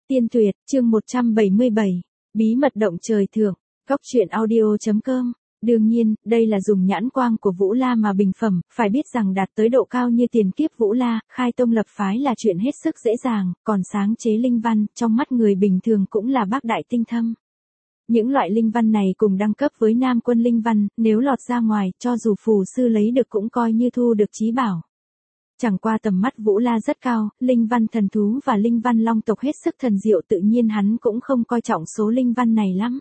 Tiên Tuyệt, chương 177, Bí mật động trời thượng, Góc truyện audio.com. Đương nhiên, đây là dùng nhãn quang của Vũ La mà bình phẩm, phải biết rằng đạt tới độ cao như tiền kiếp Vũ La, khai tông lập phái là chuyện hết sức dễ dàng, còn sáng chế linh văn, trong mắt người bình thường cũng là bác đại tinh thâm. Những loại linh văn này cùng đẳng cấp với Nam Quân linh văn, nếu lọt ra ngoài, cho dù phù sư lấy được cũng coi như thu được chí bảo. Chẳng qua tầm mắt Vũ La rất cao, linh văn thần thú và linh văn long tộc hết sức thần diệu, tự nhiên hắn cũng không coi trọng số linh văn này lắm.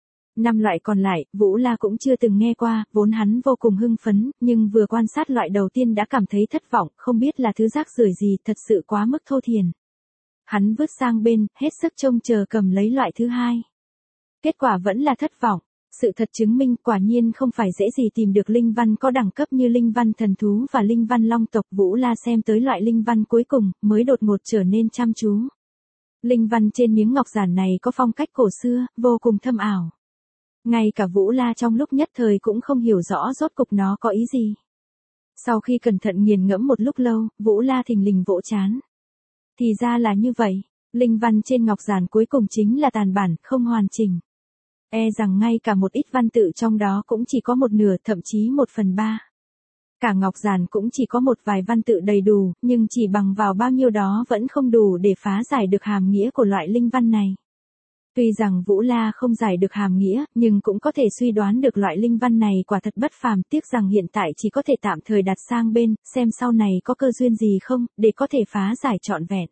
5 loại còn lại, Vũ La cũng chưa từng nghe qua, vốn hắn vô cùng hưng phấn, nhưng vừa quan sát loại đầu tiên đã cảm thấy thất vọng, không biết là thứ rác rưởi gì, thật sự quá mức thô thiển. Hắn vứt sang bên, hết sức trông chờ cầm lấy loại thứ hai. Kết quả vẫn là thất vọng. Sự thật chứng minh quả nhiên không phải dễ gì tìm được linh văn có đẳng cấp như linh văn thần thú và linh văn long tộc. Vũ La xem tới loại linh văn cuối cùng, mới đột ngột trở nên chăm chú. Linh văn trên miếng ngọc giản này có phong cách cổ xưa, vô cùng thâm ảo. Ngay cả Vũ La trong lúc nhất thời cũng không hiểu rõ rốt cục nó có ý gì. Sau khi cẩn thận nghiền ngẫm một lúc lâu, Vũ La thình lình vỗ trán. Thì ra là như vậy, linh văn trên ngọc giản cuối cùng chính là tàn bản, không hoàn chỉnh. E rằng ngay cả một ít văn tự trong đó cũng chỉ có một nửa, thậm chí 1/3. Cả ngọc giản cũng chỉ có một vài văn tự đầy đủ, nhưng chỉ bằng vào bao nhiêu đó vẫn không đủ để phá giải được hàm nghĩa của loại linh văn này. Tuy rằng Vũ La không giải được hàm nghĩa, nhưng cũng có thể suy đoán được loại linh văn này quả thật bất phàm, tiếc rằng hiện tại chỉ có thể tạm thời đặt sang bên, xem sau này có cơ duyên gì không, để có thể phá giải trọn vẹn.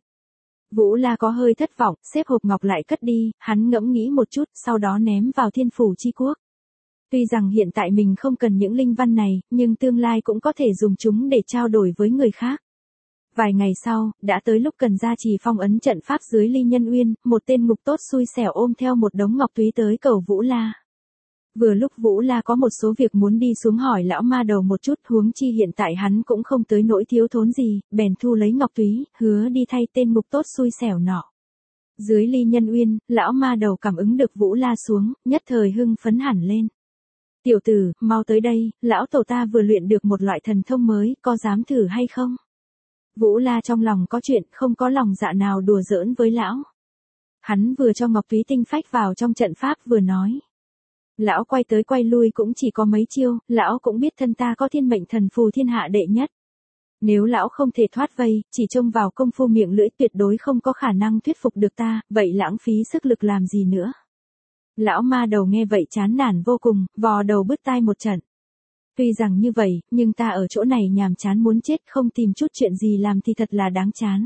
Vũ La có hơi thất vọng, xếp hộp ngọc lại cất đi, hắn ngẫm nghĩ một chút, sau đó ném vào Thiên Phủ Chi Quốc. Tuy rằng hiện tại mình không cần những linh văn này, nhưng tương lai cũng có thể dùng chúng để trao đổi với người khác. Vài ngày sau, đã tới lúc cần ra trì phong ấn trận pháp dưới Ly Nhân Uyên, một tên ngục tốt xui xẻo ôm theo một đống ngọc túy tới cầu Vũ La. Vừa lúc Vũ La có một số việc muốn đi xuống hỏi lão ma đầu một chút, huống chi hiện tại hắn cũng không tới nỗi thiếu thốn gì, bèn thu lấy ngọc túy, hứa đi thay tên ngục tốt xui xẻo nọ. Dưới Ly Nhân Uyên, lão ma đầu cảm ứng được Vũ La xuống, nhất thời hưng phấn hẳn lên. Tiểu tử, mau tới đây, lão tổ ta vừa luyện được một loại thần thông mới, có dám thử hay không? Vũ La trong lòng có chuyện, không có lòng dạ nào đùa giỡn với lão. Hắn vừa cho ngọc túy tinh phách vào trong trận pháp vừa nói. Lão quay tới quay lui cũng chỉ có mấy chiêu, lão cũng biết thân ta có thiên mệnh thần phù thiên hạ đệ nhất. Nếu lão không thể thoát vây, chỉ trông vào công phu miệng lưỡi tuyệt đối không có khả năng thuyết phục được ta, vậy lãng phí sức lực làm gì nữa. Lão ma đầu nghe vậy chán nản vô cùng, vò đầu bứt tai một trận. Tuy rằng như vậy, nhưng ta ở chỗ này nhàm chán muốn chết, không tìm chút chuyện gì làm thì thật là đáng chán.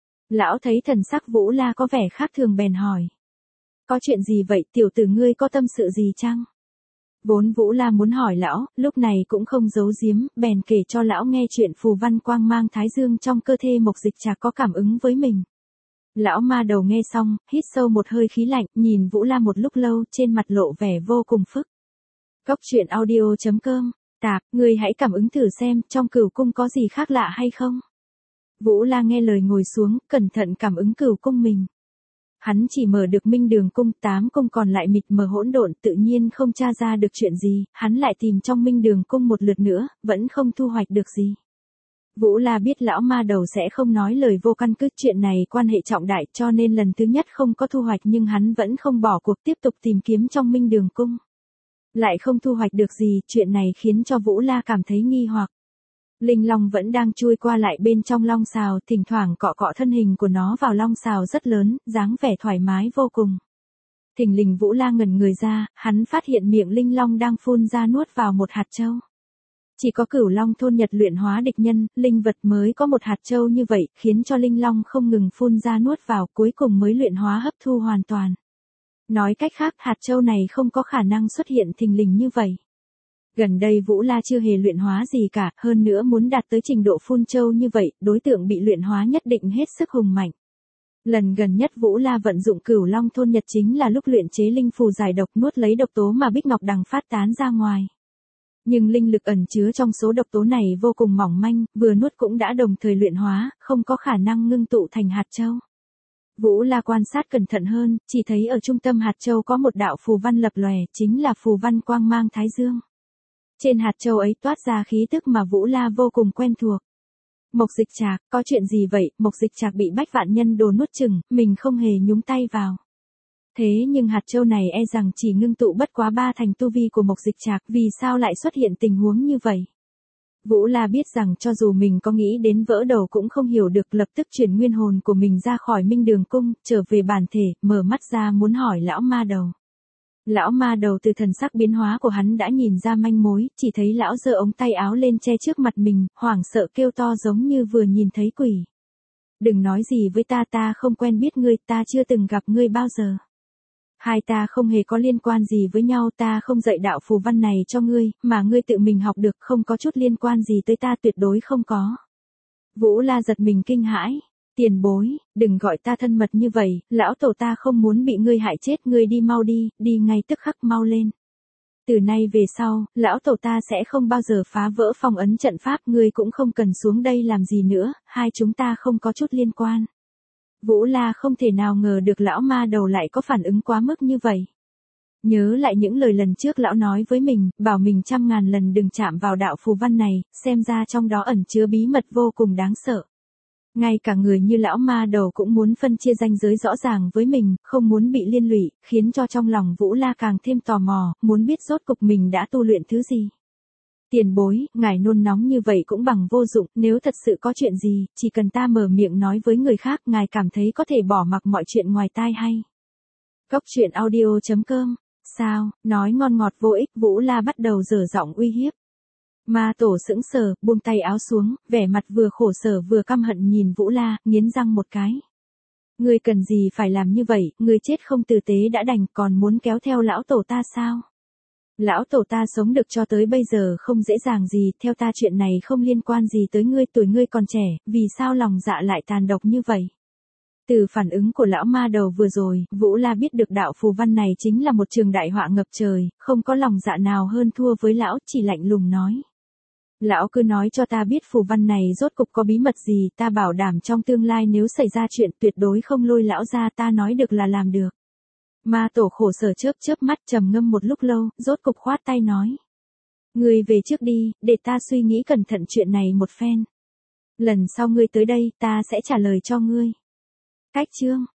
Lão thấy thần sắc Vũ La có vẻ khác thường bèn hỏi. Có chuyện gì vậy, tiểu tử ngươi có tâm sự gì chăng? Vốn Vũ La muốn hỏi lão, lúc này cũng không giấu giếm, bèn kể cho lão nghe chuyện phù văn quang mang thái dương trong cơ thể Mộc Dịch Trạc có cảm ứng với mình. Lão ma đầu nghe xong, hít sâu một hơi khí lạnh, nhìn Vũ La một lúc lâu, trên mặt lộ vẻ vô cùng phức. Góc truyện audio.com. Tạp, ngươi hãy cảm ứng thử xem, trong Cửu Cung có gì khác lạ hay không? Vũ La nghe lời ngồi xuống, cẩn thận cảm ứng Cửu Cung mình. Hắn chỉ mở được Minh Đường Cung, 8 cung còn lại mịt mờ hỗn độn, tự nhiên không tra ra được chuyện gì, hắn lại tìm trong Minh Đường Cung một lượt nữa, vẫn không thu hoạch được gì. Vũ La biết lão ma đầu sẽ không nói lời vô căn cứ, chuyện này quan hệ trọng đại, cho nên lần thứ nhất không có thu hoạch, nhưng hắn vẫn không bỏ cuộc tiếp tục tìm kiếm trong Minh Đường Cung. Lại không thu hoạch được gì, chuyện này khiến cho Vũ La cảm thấy nghi hoặc. Linh long vẫn đang chui qua lại bên trong long sào, thỉnh thoảng cọ cọ thân hình của nó vào long sào rất lớn, dáng vẻ thoải mái vô cùng. Thình lình Vũ La ngẩn người ra, hắn phát hiện miệng linh long đang phun ra nuốt vào một hạt châu. Chỉ có Cửu Long thôn Nhật luyện hóa địch nhân, linh vật mới có một hạt châu như vậy, khiến cho linh long không ngừng phun ra nuốt vào, cuối cùng mới luyện hóa hấp thu hoàn toàn. Nói cách khác, hạt châu này không có khả năng xuất hiện thình lình như vậy. Gần đây Vũ La chưa hề luyện hóa gì cả, hơn nữa muốn đạt tới trình độ phun châu như vậy, đối tượng bị luyện hóa nhất định hết sức hùng mạnh. Lần gần nhất Vũ La vận dụng Cửu Long thôn Nhật chính là lúc luyện chế linh phù giải độc, nuốt lấy độc tố mà Bích Ngọc Đằng phát tán ra ngoài. Nhưng linh lực ẩn chứa trong số độc tố này vô cùng mỏng manh, vừa nuốt cũng đã đồng thời luyện hóa, không có khả năng ngưng tụ thành hạt châu. Vũ La quan sát cẩn thận hơn, chỉ thấy ở trung tâm hạt châu có một đạo phù văn lập lòe, chính là phù văn quang mang thái dương. Trên hạt châu ấy toát ra khí tức mà Vũ La vô cùng quen thuộc. Mộc Dịch Trạc, có chuyện gì vậy? Mộc Dịch Trạc bị Bách Vạn Nhân Đồ nuốt chửng, mình không hề nhúng tay vào. Thế nhưng hạt châu này e rằng chỉ ngưng tụ bất quá 3 thành tu vi của Mộc Dịch Trạc, vì sao lại xuất hiện tình huống như vậy? Vũ La biết rằng cho dù mình có nghĩ đến vỡ đầu cũng không hiểu được, lập tức chuyển nguyên hồn của mình ra khỏi Minh Đường Cung, trở về bản thể, mở mắt ra muốn hỏi lão ma đầu. Lão ma đầu từ thần sắc biến hóa của hắn đã nhìn ra manh mối, chỉ thấy lão giơ ống tay áo lên che trước mặt mình, hoảng sợ kêu to giống như vừa nhìn thấy quỷ. Đừng nói gì với ta không quen biết ngươi, ta chưa từng gặp ngươi bao giờ. Hai ta không hề có liên quan gì với nhau, ta không dạy đạo phù văn này cho ngươi, mà ngươi tự mình học được, không có chút liên quan gì tới ta, tuyệt đối không có. Vũ La giật mình kinh hãi. Tiền bối, đừng gọi ta thân mật như vậy, lão tổ ta không muốn bị ngươi hại chết, ngươi đi mau đi, đi ngay tức khắc mau lên. Từ nay về sau, lão tổ ta sẽ không bao giờ phá vỡ phong ấn trận pháp, ngươi cũng không cần xuống đây làm gì nữa, hai chúng ta không có chút liên quan. Vũ La không thể nào ngờ được lão ma đầu lại có phản ứng quá mức như vậy. Nhớ lại những lời lần trước lão nói với mình, bảo mình 100.000 lần đừng chạm vào đạo phù văn này, xem ra trong đó ẩn chứa bí mật vô cùng đáng sợ. Ngay cả người như lão ma đầu cũng muốn phân chia ranh giới rõ ràng với mình, không muốn bị liên lụy, khiến cho trong lòng Vũ La càng thêm tò mò, muốn biết rốt cục mình đã tu luyện thứ gì. Tiền bối, ngài nôn nóng như vậy cũng bằng vô dụng, nếu thật sự có chuyện gì, chỉ cần ta mở miệng nói với người khác, ngài cảm thấy có thể bỏ mặc mọi chuyện ngoài tai hay. Cốc truyện audio.com. Sao, nói ngon ngọt vô ích, Vũ La bắt đầu dở giọng uy hiếp. Ma tổ sững sờ, buông tay áo xuống, vẻ mặt vừa khổ sở vừa căm hận nhìn Vũ La, nghiến răng một cái. Ngươi cần gì phải làm như vậy, ngươi chết không tử tế đã đành, còn muốn kéo theo lão tổ ta sao? Lão tổ ta sống được cho tới bây giờ không dễ dàng gì, theo ta chuyện này không liên quan gì tới ngươi, tuổi ngươi còn trẻ, vì sao lòng dạ lại tàn độc như vậy? Từ phản ứng của lão ma đầu vừa rồi, Vũ La biết được đạo phù văn này chính là một trường đại họa ngập trời, không có lòng dạ nào hơn thua với lão, chỉ lạnh lùng nói. Lão cứ nói cho ta biết phù văn này rốt cục có bí mật gì, ta bảo đảm trong tương lai nếu xảy ra chuyện tuyệt đối không lôi lão ra, ta nói được là làm được. Ma tổ khổ sở chớp mắt trầm ngâm một lúc lâu, rốt cục khoát tay nói. Ngươi về trước đi, để ta suy nghĩ cẩn thận chuyện này một phen. Lần sau ngươi tới đây, ta sẽ trả lời cho ngươi. Cách chương.